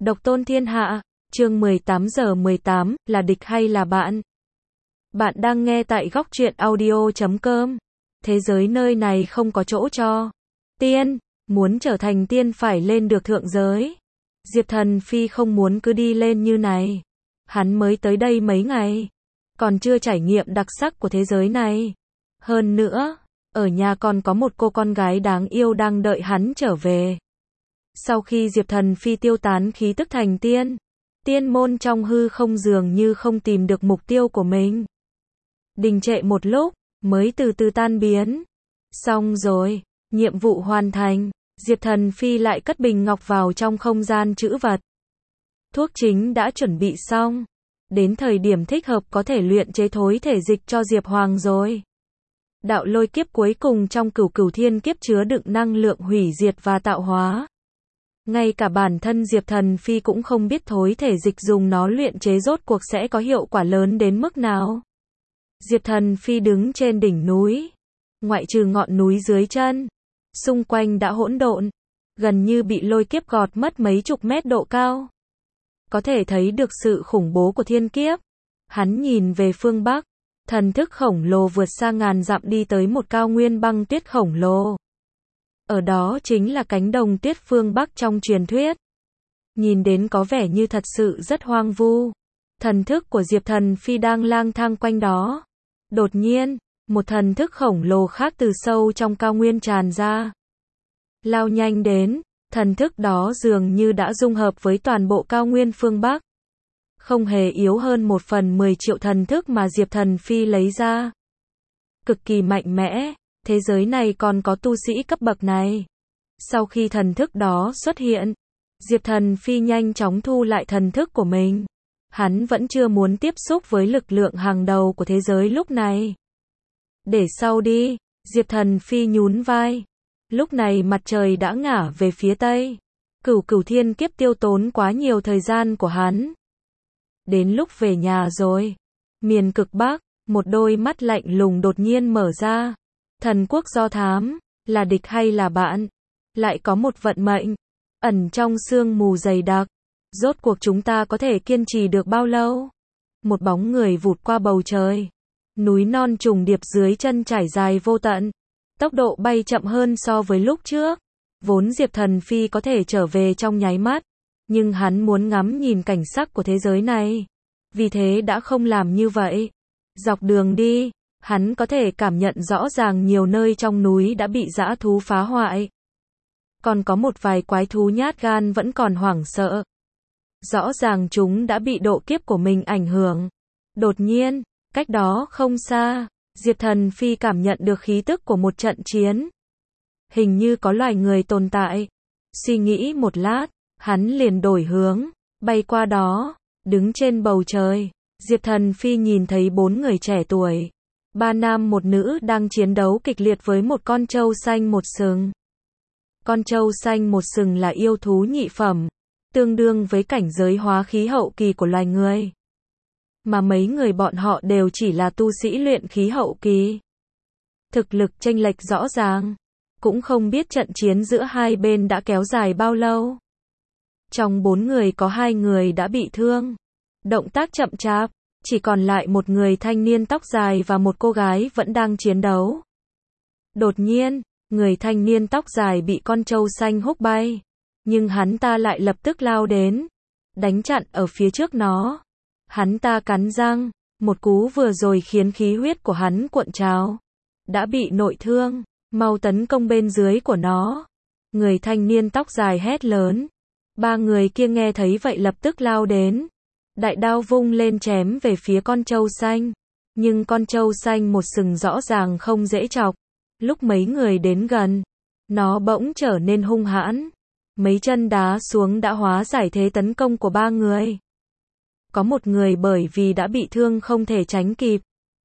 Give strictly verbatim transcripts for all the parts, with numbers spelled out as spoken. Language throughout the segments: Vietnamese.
Độc tôn thiên hạ, chương mười tám giờ mười tám, là địch hay là bạn? Bạn đang nghe tại góc truyện audio chấm com. Thế giới nơi này không có chỗ cho tiên, muốn trở thành tiên phải lên được thượng giới. Diệp Thần Phi không muốn cứ đi lên như này. Hắn mới tới đây mấy ngày, còn chưa trải nghiệm đặc sắc của thế giới này. Hơn nữa, ở nhà còn có một cô con gái đáng yêu đang đợi hắn trở về. Sau khi Diệp Thần Phi tiêu tán khí tức thành tiên, tiên môn trong hư không dường như không tìm được mục tiêu của mình. Đình trệ một lúc, mới từ từ tan biến. Xong rồi, nhiệm vụ hoàn thành, Diệp Thần Phi lại cất bình ngọc vào trong không gian trữ vật. Thuốc chính đã chuẩn bị xong, đến thời điểm thích hợp có thể luyện chế thối thể dịch cho Diệp Hoàng rồi. Đạo lôi kiếp cuối cùng trong cửu cửu thiên kiếp chứa đựng năng lượng hủy diệt và tạo hóa. Ngay cả bản thân Diệp Thần Phi cũng không biết thối thể dịch dùng nó luyện chế rốt cuộc sẽ có hiệu quả lớn đến mức nào. Diệp Thần Phi đứng trên đỉnh núi, ngoại trừ ngọn núi dưới chân, xung quanh đã hỗn độn, gần như bị lôi kiếp gọt mất mấy chục mét độ cao. Có thể thấy được sự khủng bố của thiên kiếp. Hắn nhìn về phương Bắc, thần thức khổng lồ vượt xa ngàn dặm đi tới một cao nguyên băng tuyết khổng lồ. Ở đó chính là cánh đồng tuyết phương Bắc trong truyền thuyết. Nhìn đến có vẻ như thật sự rất hoang vu. Thần thức của Diệp Thần Phi đang lang thang quanh đó. Đột nhiên, một thần thức khổng lồ khác từ sâu trong cao nguyên tràn ra. Lao nhanh đến, thần thức đó dường như đã dung hợp với toàn bộ cao nguyên phương Bắc. Không hề yếu hơn một phần mười triệu thần thức mà Diệp Thần Phi lấy ra. Cực kỳ mạnh mẽ. Thế giới này còn có tu sĩ cấp bậc này. Sau khi thần thức đó xuất hiện, Diệp Thần Phi nhanh chóng thu lại thần thức của mình. Hắn vẫn chưa muốn tiếp xúc với lực lượng hàng đầu của thế giới lúc này. Để sau đi, Diệp Thần Phi nhún vai. Lúc này mặt trời đã ngả về phía tây. Cửu cửu thiên kiếp tiêu tốn quá nhiều thời gian của hắn. Đến lúc về nhà rồi. Miền cực Bắc, một đôi mắt lạnh lùng đột nhiên mở ra. Thần quốc do thám, là địch hay là bạn? Lại có một vận mệnh, ẩn trong sương mù dày đặc. Rốt cuộc chúng ta có thể kiên trì được bao lâu? Một bóng người vụt qua bầu trời. Núi non trùng điệp dưới chân trải dài vô tận. Tốc độ bay chậm hơn so với lúc trước. Vốn Diệp Thần Phi có thể trở về trong nháy mắt. Nhưng hắn muốn ngắm nhìn cảnh sắc của thế giới này. Vì thế đã không làm như vậy. Dọc đường đi, hắn có thể cảm nhận rõ ràng nhiều nơi trong núi đã bị dã thú phá hoại. Còn có một vài quái thú nhát gan vẫn còn hoảng sợ. Rõ ràng chúng đã bị độ kiếp của mình ảnh hưởng. Đột nhiên, cách đó không xa, Diệp Thần Phi cảm nhận được khí tức của một trận chiến. Hình như có loài người tồn tại. Suy nghĩ một lát, hắn liền đổi hướng, bay qua đó, đứng trên bầu trời. Diệp Thần Phi nhìn thấy bốn người trẻ tuổi. Ba nam một nữ đang chiến đấu kịch liệt với một con trâu xanh một sừng. Con trâu xanh một sừng là yêu thú nhị phẩm, tương đương với cảnh giới hóa khí hậu kỳ của loài người. Mà mấy người bọn họ đều chỉ là tu sĩ luyện khí hậu kỳ. Thực lực chênh lệch rõ ràng. Cũng không biết trận chiến giữa hai bên đã kéo dài bao lâu. Trong bốn người có hai người đã bị thương. Động tác chậm chạp. Chỉ còn lại một người thanh niên tóc dài và một cô gái vẫn đang chiến đấu. Đột nhiên, người thanh niên tóc dài bị con trâu xanh húc bay. Nhưng hắn ta lại lập tức lao đến. Đánh chặn ở phía trước nó. Hắn ta cắn răng. Một cú vừa rồi khiến khí huyết của hắn cuộn trào. Đã bị nội thương. Mau tấn công bên dưới của nó. Người thanh niên tóc dài hét lớn. Ba người kia nghe thấy vậy lập tức lao đến. Đại đao vung lên chém về phía con trâu xanh. Nhưng con trâu xanh một sừng rõ ràng không dễ chọc. Lúc mấy người đến gần, nó bỗng trở nên hung hãn. Mấy chân đá xuống đã hóa giải thế tấn công của ba người. Có một người bởi vì đã bị thương không thể tránh kịp.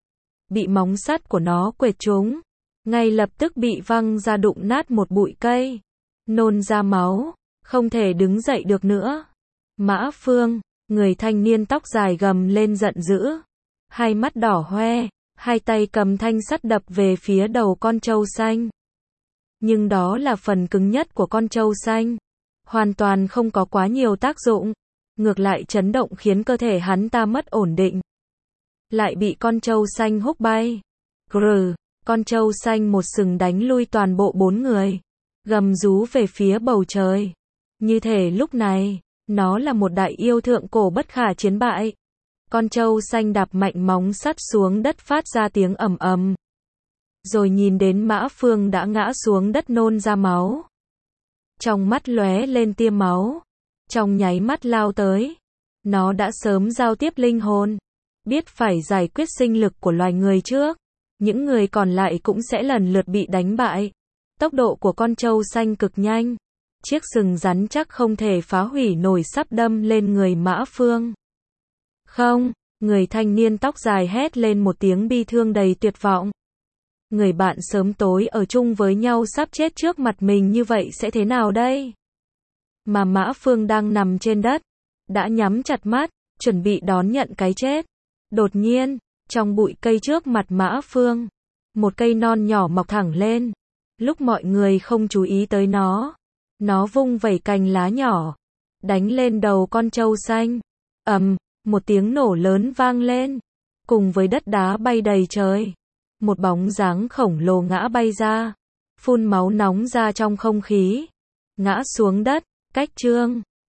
Bị móng sắt của nó quệt trúng. Ngay lập tức bị văng ra đụng nát một bụi cây. Nôn ra máu, không thể đứng dậy được nữa. Mã Phương, người thanh niên tóc dài gầm lên giận dữ. Hai mắt đỏ hoe, hai tay cầm thanh sắt đập về phía đầu con trâu xanh. Nhưng đó là phần cứng nhất của con trâu xanh. hoàn toàn không có quá nhiều tác dụng, ngược lại chấn động khiến cơ thể hắn ta mất ổn định. Lại bị con trâu xanh húc bay. Grr, con trâu xanh một sừng đánh lui toàn bộ bốn người, gầm rú về phía bầu trời. Như thể lúc này, nó là một đại yêu thượng cổ bất khả chiến bại. Con trâu xanh đạp mạnh móng sắt xuống đất phát ra tiếng ầm ầm. Rồi nhìn đến Mã Phương đã ngã xuống đất nôn ra máu. Trong mắt lóe lên tia máu. Trong nháy mắt lao tới. Nó đã sớm giao tiếp linh hồn. Biết phải giải quyết sinh lực của loài người trước. Những người còn lại cũng sẽ lần lượt bị đánh bại. Tốc độ của con trâu xanh cực nhanh. Chiếc sừng rắn chắc không thể phá hủy nổi sắp đâm lên người Mã Phương. Không, người thanh niên tóc dài hét lên một tiếng bi thương đầy tuyệt vọng. Người bạn sớm tối ở chung với nhau sắp chết trước mặt mình như vậy sẽ thế nào đây? Mà Mã Phương đang nằm trên đất, đã nhắm chặt mắt, chuẩn bị đón nhận cái chết. Đột nhiên, trong bụi cây trước mặt Mã Phương, một cây non nhỏ mọc thẳng lên. Lúc mọi người không chú ý tới nó, nó vung vẩy cành lá nhỏ, đánh lên đầu con trâu xanh. Ầm, một tiếng nổ lớn vang lên, cùng với đất đá bay đầy trời. Một bóng dáng khổng lồ ngã bay ra, phun máu nóng ra trong không khí, ngã xuống đất. Cách chương